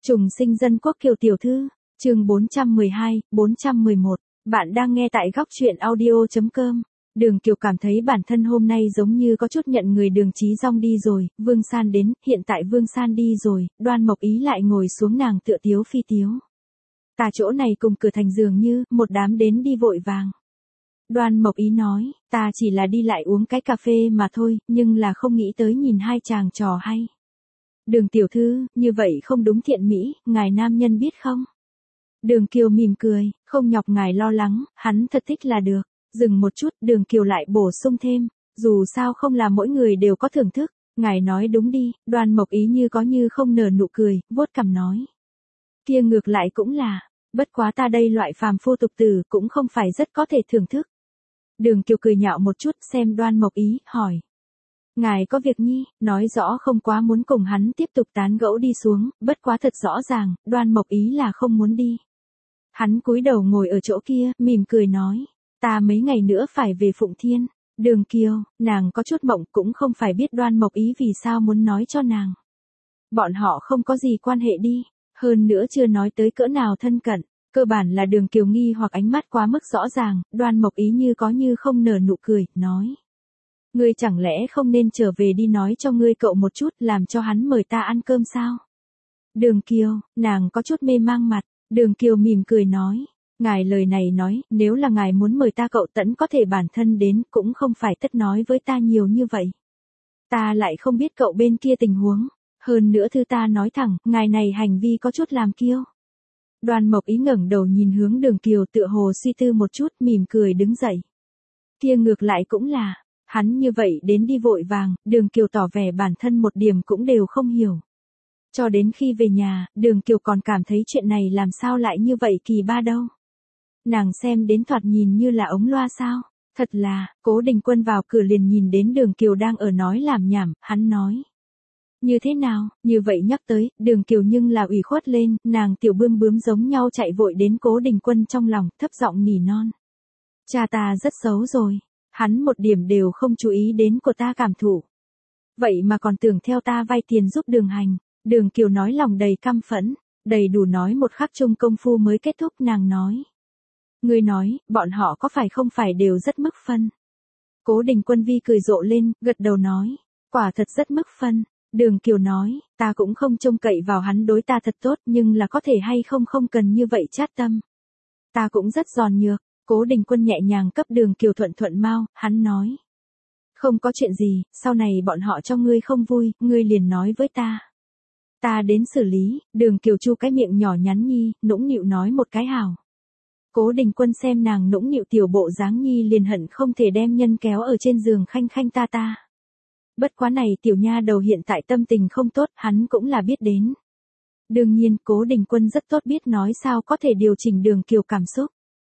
Trùng sinh dân quốc Kiều tiểu thư, chương 412, 411. Bạn đang nghe tại góc truyện audio.com. Đường Kiều cảm thấy bản thân hôm nay giống như có chút nhận người Đường Chí Dong đi rồi, Vương San đến, hiện tại Vương San đi rồi, Đoan Mộc Ý lại ngồi xuống nàng tựa tiếu phi tiếu. Ta chỗ này cùng cửa thành dường như, một đám đến đi vội vàng. Đoan Mộc Ý nói, ta chỉ là đi lại uống cái cà phê mà thôi, nhưng là không nghĩ tới nhìn hai chàng trò hay. Đường tiểu thư, như vậy không đúng thiện mỹ, ngài nam nhân biết không? Đường Kiều mỉm cười, không nhọc ngài lo lắng, hắn thật thích là được. Dừng một chút, Đường Kiều lại bổ sung thêm, dù sao không là mỗi người đều có thưởng thức, ngài nói đúng đi. Đoan Mộc Ý như có như không nở nụ cười, vuốt cằm nói. Kia ngược lại cũng là, bất quá ta đây loại phàm phu tục tử cũng không phải rất có thể thưởng thức. Đường Kiều cười nhạo một chút xem Đoan Mộc Ý, hỏi. Ngài có việc nhi, nói rõ không quá muốn cùng hắn tiếp tục tán gẫu đi xuống, bất quá thật rõ ràng, Đoan Mộc Ý là không muốn đi. Hắn cúi đầu ngồi ở chỗ kia, mỉm cười nói, ta mấy ngày nữa phải về Phụng Thiên. Đường Kiều, nàng có chút mộng cũng không phải biết Đoan Mộc Ý vì sao muốn nói cho nàng. Bọn họ không có gì quan hệ đi, hơn nữa chưa nói tới cỡ nào thân cận, cơ bản là Đường Kiều nghi hoặc ánh mắt quá mức rõ ràng, Đoan Mộc Ý như có như không nở nụ cười, nói. Ngươi chẳng lẽ không nên trở về đi nói cho ngươi cậu một chút làm cho hắn mời ta ăn cơm sao? Đường Kiều, nàng có chút mê mang mặt, Đường Kiều mỉm cười nói, ngài lời này nói, nếu là ngài muốn mời ta cậu tẫn có thể bản thân đến cũng không phải tất nói với ta nhiều như vậy. Ta lại không biết cậu bên kia tình huống, hơn nữa thư ta nói thẳng, ngài này hành vi có chút làm kiêu. Đoan Mộc Ý ngẩng đầu nhìn hướng Đường Kiều tựa hồ suy tư một chút mỉm cười đứng dậy. Kia ngược lại cũng là. Hắn như vậy đến đi vội vàng, Đường Kiều tỏ vẻ bản thân một điểm cũng đều không hiểu. Cho đến khi về nhà, Đường Kiều còn cảm thấy chuyện này làm sao lại như vậy kỳ ba đâu. Nàng xem đến thoạt nhìn như là ống loa sao, thật là, Cố Đình Quân vào cửa liền nhìn đến Đường Kiều đang ở nói làm nhảm, hắn nói. Như thế nào, như vậy nhắc tới, Đường Kiều nhưng là ủy khuất lên, nàng tiểu bươm bướm giống nhau chạy vội đến Cố Đình Quân trong lòng, thấp giọng nỉ non. Cha ta rất xấu rồi. Hắn một điểm đều không chú ý đến của ta cảm thụ. Vậy mà còn tưởng theo ta vay tiền giúp Đường Hành. Đường Kiều nói lòng đầy căm phẫn, đầy đủ nói một khắc chung công phu mới kết thúc nàng nói. Ngươi nói, bọn họ có phải đều rất mức phân. Cố Đình Quân vi cười rộ lên, gật đầu nói, quả thật rất mức phân. Đường Kiều nói, ta cũng không trông cậy vào hắn đối ta thật tốt nhưng là có thể hay không cần như vậy chát tâm. Ta cũng rất giòn nhược. Cố Đình Quân nhẹ nhàng cấp Đường Kiều thuận mau, hắn nói. Không có chuyện gì, sau này bọn họ cho ngươi không vui, ngươi liền nói với ta. Ta đến xử lý, Đường Kiều chu cái miệng nhỏ nhắn nhi, nũng nịu nói một cái hảo. Cố Đình Quân xem nàng nũng nịu tiểu bộ dáng nhi liền hận không thể đem nhân kéo ở trên giường khanh ta. Bất quá này tiểu nha đầu hiện tại tâm tình không tốt, hắn cũng là biết đến. Đương nhiên, Cố Đình Quân rất tốt biết nói sao có thể điều chỉnh Đường Kiều cảm xúc.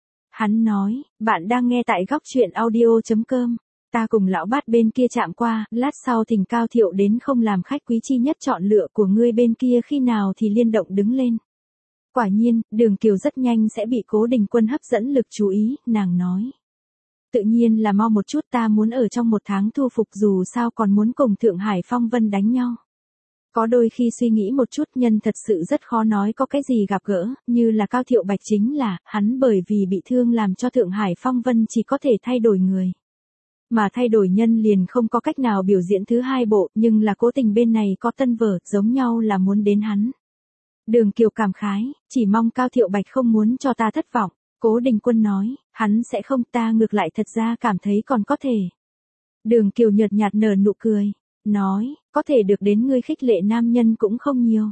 Hắn nói, bạn đang nghe tại góc truyện audio.com. Ta cùng lão bát bên kia chạm qua, lát sau thỉnh Cao Thiệu đến không làm khách quý chi nhất chọn lựa của ngươi bên kia khi nào thì liên động đứng lên. Quả nhiên, Đường Kiều rất nhanh sẽ bị Cố Đình Quân hấp dẫn lực chú ý, nàng nói. Tự nhiên là mau một chút ta muốn ở trong một tháng thu phục dù sao còn muốn cùng Thượng Hải Phong Vân đánh nhau. Có đôi khi suy nghĩ một chút nhân thật sự rất khó nói có cái gì gặp gỡ, như là Cao Thiệu Bạch chính là, hắn bởi vì bị thương làm cho Thượng Hải Phong Vân chỉ có thể thay đổi người. Mà thay đổi nhân liền không có cách nào biểu diễn thứ hai bộ, nhưng là Cố Tình bên này có tân vở, giống nhau là muốn đến hắn. Đường Kiều cảm khái, chỉ mong Cao Thiệu Bạch không muốn cho ta thất vọng. Cố Đình Quân nói, hắn sẽ không, ta ngược lại thật ra cảm thấy còn có thể. Đường Kiều nhợt nhạt nở nụ cười. Nói, có thể được đến ngươi khích lệ nam nhân cũng không nhiều.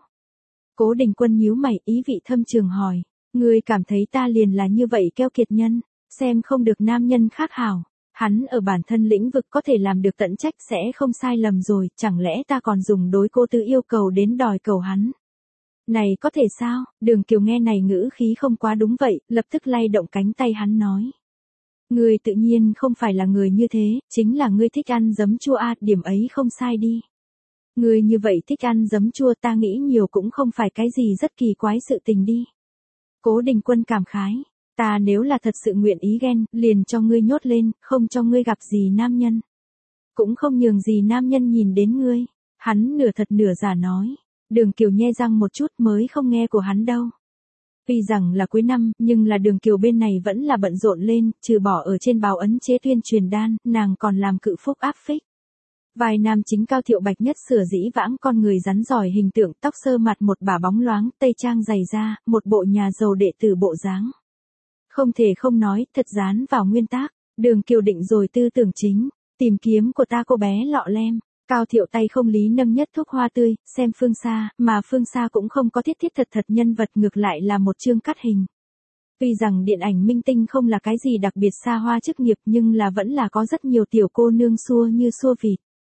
Cố Đình Quân nhíu mày ý vị thâm trường hỏi, ngươi cảm thấy ta liền là như vậy keo kiệt nhân, xem không được nam nhân khác hảo. Hắn ở bản thân lĩnh vực có thể làm được tận trách sẽ không sai lầm rồi, chẳng lẽ ta còn dùng đối cô tư yêu cầu đến đòi cầu hắn. Này có thể sao, Đường Kiều nghe này ngữ khí không quá đúng vậy, lập tức lay động cánh tay hắn nói. Ngươi tự nhiên không phải là người như thế, chính là ngươi thích ăn giấm chua điểm ấy không sai đi. Ngươi như vậy thích ăn giấm chua ta nghĩ nhiều cũng không phải cái gì rất kỳ quái sự tình đi. Cố Đình Quân cảm khái, ta nếu là thật sự nguyện ý ghen, liền cho ngươi nhốt lên, không cho ngươi gặp gì nam nhân. Cũng không nhường gì nam nhân nhìn đến ngươi, hắn nửa thật nửa giả nói. Đường Kiều nhe răng một chút mới không nghe của hắn đâu. Tuy rằng là cuối năm, nhưng là Đường Kiều bên này vẫn là bận rộn lên, trừ bỏ ở trên báo ấn chế tuyên truyền đan, nàng còn làm cự phúc áp phích. Vai nam chính Cao Thiệu Bạch nhất sửa dĩ vãng con người rắn giỏi hình tượng, tóc sơ mặt một bả bóng loáng, tây trang dày da, một bộ nhà giàu đệ tử bộ dáng. Không thể không nói, thật dán vào nguyên tác. Đường Kiều định rồi tư tưởng chính, tìm kiếm của ta cô bé lọ lem. Cao Thiệu tay không lý nâng nhất thuốc hoa tươi, xem Phương Sa, mà Phương Sa cũng không có thiết thiết thật thật nhân vật, ngược lại là một chương cắt hình. Tuy rằng điện ảnh minh tinh không là cái gì đặc biệt xa hoa chức nghiệp, nhưng là vẫn là có rất nhiều tiểu cô nương xua như xua vịt.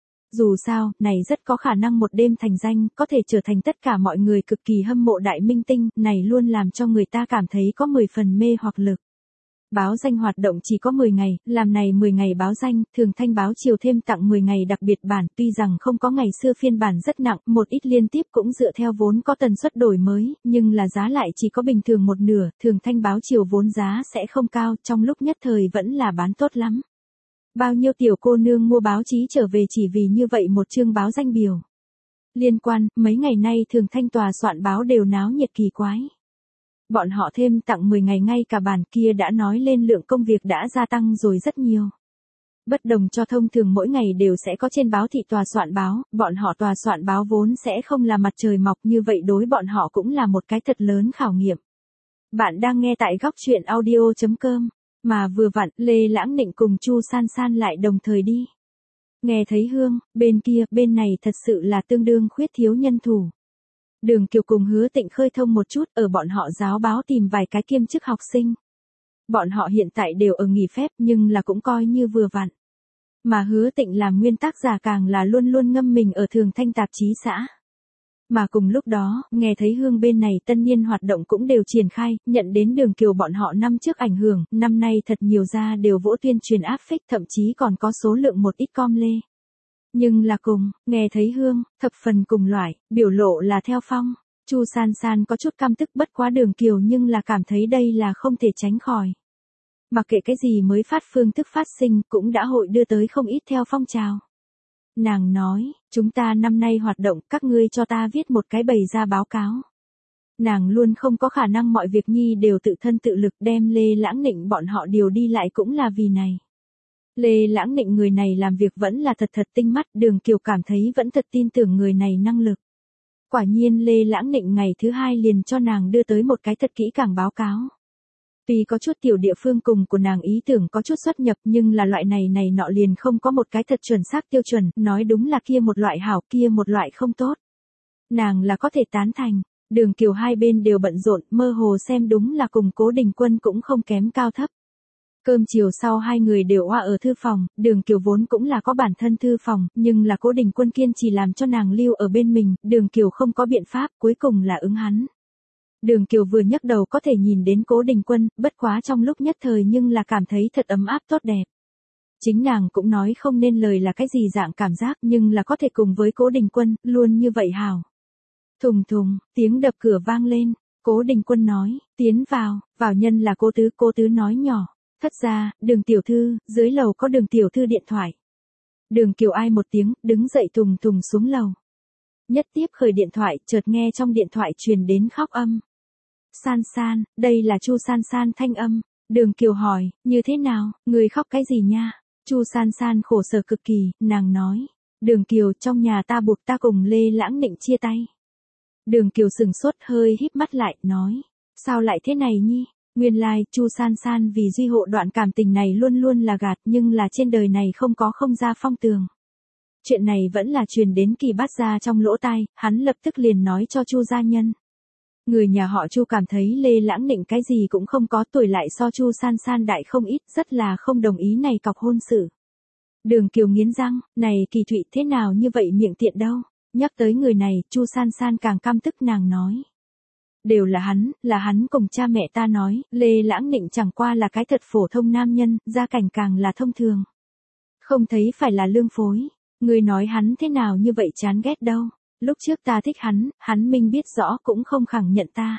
Dù sao, này rất có khả năng một đêm thành danh, có thể trở thành tất cả mọi người cực kỳ hâm mộ đại minh tinh, này luôn làm cho người ta cảm thấy có 10 phần mê hoặc lực. Báo danh hoạt động chỉ có 10 ngày, làm này 10 ngày báo danh, thường thanh báo chiều thêm tặng 10 ngày đặc biệt bản, tuy rằng không có ngày xưa phiên bản rất nặng, một ít liên tiếp cũng dựa theo vốn có tần suất đổi mới, nhưng là giá lại chỉ có bình thường một nửa, thường thanh báo chiều vốn giá sẽ không cao, trong lúc nhất thời vẫn là bán tốt lắm. Bao nhiêu tiểu cô nương mua báo chí trở về chỉ vì như vậy một chương báo danh biểu. Liên quan, mấy ngày nay thường thanh tòa soạn báo đều náo nhiệt kỳ quái. Bọn họ thêm tặng 10 ngày ngay cả bản kia đã nói lên lượng công việc đã gia tăng rồi rất nhiều. Bất đồng cho thông thường mỗi ngày đều sẽ có trên báo thị tòa soạn báo, bọn họ tòa soạn báo vốn sẽ không là mặt trời mọc, như vậy đối bọn họ cũng là một cái thật lớn khảo nghiệm. Bạn đang nghe tại góc truyện audio.com, mà vừa vặn Lê Lãng Nịnh cùng Chu San San lại đồng thời đi. Nghe thấy hương, bên kia, bên này thật sự là tương đương khuyết thiếu nhân thủ. Đường Kiều cùng Hứa Tịnh khơi thông một chút, ở bọn họ giáo báo tìm vài cái kiêm chức học sinh. Bọn họ hiện tại đều ở nghỉ phép nhưng là cũng coi như vừa vặn. Mà Hứa Tịnh làm nguyên tác giả càng là luôn luôn ngâm mình ở thường thanh tạp chí xã. Mà cùng lúc đó, nghe thấy hương bên này tân niên hoạt động cũng đều triển khai, nhận đến Đường Kiều bọn họ năm trước ảnh hưởng, năm nay thật nhiều ra đều vỗ tuyên truyền áp phích, thậm chí còn có số lượng một ít com lê. Nhưng là cùng, nghe thấy hương, thập phần cùng loại, biểu lộ là theo phong. Chu San San có chút căm tức bất quá Đường Kiều nhưng là cảm thấy đây là không thể tránh khỏi. Mặc kệ cái gì mới phát phương thức phát sinh cũng đã hội đưa tới không ít theo phong trào. Nàng nói, chúng ta năm nay hoạt động, các ngươi cho ta viết một cái bày ra báo cáo. Nàng luôn không có khả năng mọi việc nhi đều tự thân tự lực, đem Lê Lãng Nịnh bọn họ điều đi lại cũng là vì này. Lê Lãng Nịnh người này làm việc vẫn là thật thật tinh mắt, Đường Kiều cảm thấy vẫn thật tin tưởng người này năng lực. Quả nhiên Lê Lãng Nịnh ngày thứ hai liền cho nàng đưa tới một cái thật kỹ càng báo cáo. Tuy có chút tiểu địa phương cùng của nàng ý tưởng có chút xuất nhập, nhưng là loại này nọ liền không có một cái thật chuẩn xác tiêu chuẩn, nói đúng là kia một loại hảo, kia một loại không tốt. Nàng là có thể tán thành. Đường Kiều hai bên đều bận rộn, mơ hồ xem đúng là cùng Cố Đình Quân cũng không kém cao thấp. Cơm chiều sau hai người đều oa ở thư phòng, Đường Kiều vốn cũng là có bản thân thư phòng, nhưng là Cố Đình Quân kiên trì làm cho nàng lưu ở bên mình, Đường Kiều không có biện pháp, cuối cùng là ứng hắn. Đường Kiều vừa nhấc đầu có thể nhìn đến Cố Đình Quân, bất quá trong lúc nhất thời nhưng là cảm thấy thật ấm áp tốt đẹp. Chính nàng cũng nói không nên lời là cái gì dạng cảm giác, nhưng là có thể cùng với Cố Đình Quân, luôn như vậy hào. Thùng thùng, tiếng đập cửa vang lên, Cố Đình Quân nói, tiến vào nhân là Cố Tứ nói nhỏ, thất ra, Đường tiểu thư, dưới lầu có Đường tiểu thư điện thoại. Đường Kiều ai một tiếng, đứng dậy thùng thùng xuống lầu. Nhất tiếp khởi điện thoại, chợt nghe trong điện thoại truyền đến khóc âm. San San, đây là Chu San San thanh âm. Đường Kiều hỏi, như thế nào, người khóc cái gì nha? Chu San San khổ sở cực kỳ, nàng nói, Đường Kiều, trong nhà ta buộc ta cùng Lê Lãng Nịnh chia tay. Đường Kiều sừng sốt hơi híp mắt lại, nói, sao lại thế này nhi? Nguyên lai, Chu San San vì duy hộ đoạn cảm tình này luôn luôn là gạt, nhưng là trên đời này không có không ra phong tường. Chuyện này vẫn là truyền đến Kỳ Bát Gia trong lỗ tai, hắn lập tức liền nói cho Chu gia nhân. Người nhà họ Chu cảm thấy Lê Lãng Nịnh cái gì cũng không có, tuổi lại so Chu San San đại không ít, rất là không đồng ý này cọc hôn sự. Đường Kiều nghiến răng, này Kỳ Thụy thế nào như vậy miệng tiện đâu. Nhắc tới người này, Chu San San càng căm tức, nàng nói. Đều là hắn cùng cha mẹ ta nói, Lê Lãng Nịnh chẳng qua là cái thật phổ thông nam nhân, gia cảnh càng là thông thường. Không thấy phải là lương phối. Người nói hắn thế nào như vậy chán ghét đâu. Lúc trước ta thích hắn minh biết rõ cũng không khẳng nhận ta.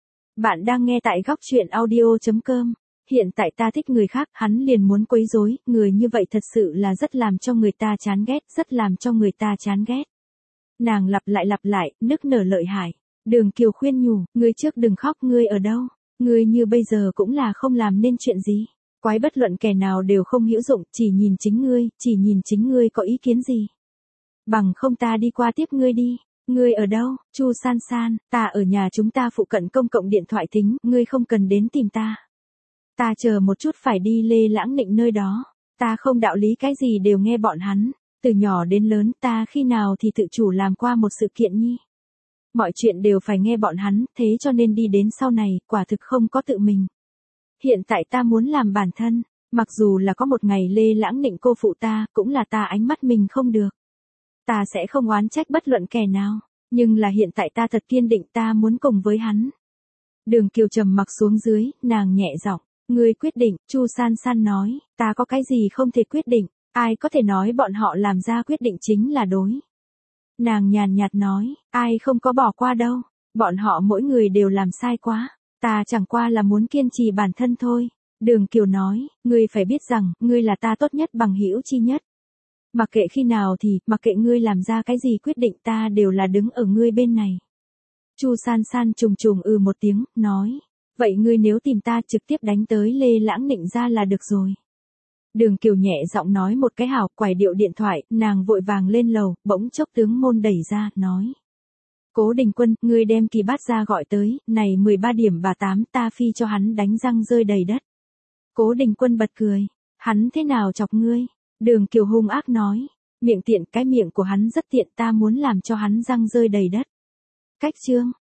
Bạn đang nghe tại góc truyện audio.com. Hiện tại ta thích người khác, hắn liền muốn quấy rối, người như vậy thật sự là rất làm cho người ta chán ghét, rất làm cho người ta chán ghét. Nàng lặp lại, nức nở lợi hại. Đường Kiều khuyên nhủ, ngươi trước đừng khóc, ngươi ở đâu? Ngươi như bây giờ cũng là không làm nên chuyện gì. Quái bất luận kẻ nào đều không hữu dụng, chỉ nhìn chính ngươi có ý kiến gì. Bằng không ta đi qua tiếp ngươi đi. Ngươi ở đâu, Chu San San, ta ở nhà chúng ta phụ cận công cộng điện thoại thính, ngươi không cần đến tìm ta. Ta chờ một chút phải đi Lê Lãng Nịnh nơi đó. Ta không đạo lý cái gì đều nghe bọn hắn. Từ nhỏ đến lớn ta khi nào thì tự chủ làm qua một sự kiện nhi. Mọi chuyện đều phải nghe bọn hắn, thế cho nên đi đến sau này, quả thực không có tự mình. Hiện tại ta muốn làm bản thân, mặc dù là có một ngày Lê Lãng Nịnh cô phụ ta, cũng là ta ánh mắt mình không được. Ta sẽ không oán trách bất luận kẻ nào, nhưng là hiện tại ta thật kiên định ta muốn cùng với hắn. Đường Kiều trầm mặc xuống dưới, nàng nhẹ giọng, ngươi quyết định, Chu San San nói, ta có cái gì không thể quyết định, ai có thể nói bọn họ làm ra quyết định chính là đối. Nàng nhàn nhạt nói, ai không có bỏ qua đâu, bọn họ mỗi người đều làm sai quá, ta chẳng qua là muốn kiên trì bản thân thôi. Đường Kiều nói, ngươi phải biết rằng, ngươi là ta tốt nhất bằng hữu chi nhất. Mặc kệ khi nào thì, mặc kệ ngươi làm ra cái gì quyết định ta đều là đứng ở ngươi bên này. Chu San San trùng một tiếng, nói, vậy ngươi nếu tìm ta trực tiếp đánh tới Lê Lãng Nịnh ra là được rồi. Đường Kiều nhẹ giọng nói một cái hảo, quải điệu điện thoại, nàng vội vàng lên lầu, bỗng chốc tướng môn đẩy ra, nói. Cố Đình Quân, ngươi đem Kỳ Bát ra gọi tới, này 13 điểm bà 8 ta phi cho hắn đánh răng rơi đầy đất. Cố Đình Quân bật cười, hắn thế nào chọc ngươi? Đường Kiều hung ác nói, miệng tiện, cái miệng của hắn rất tiện, ta muốn làm cho hắn răng rơi đầy đất. Cách chương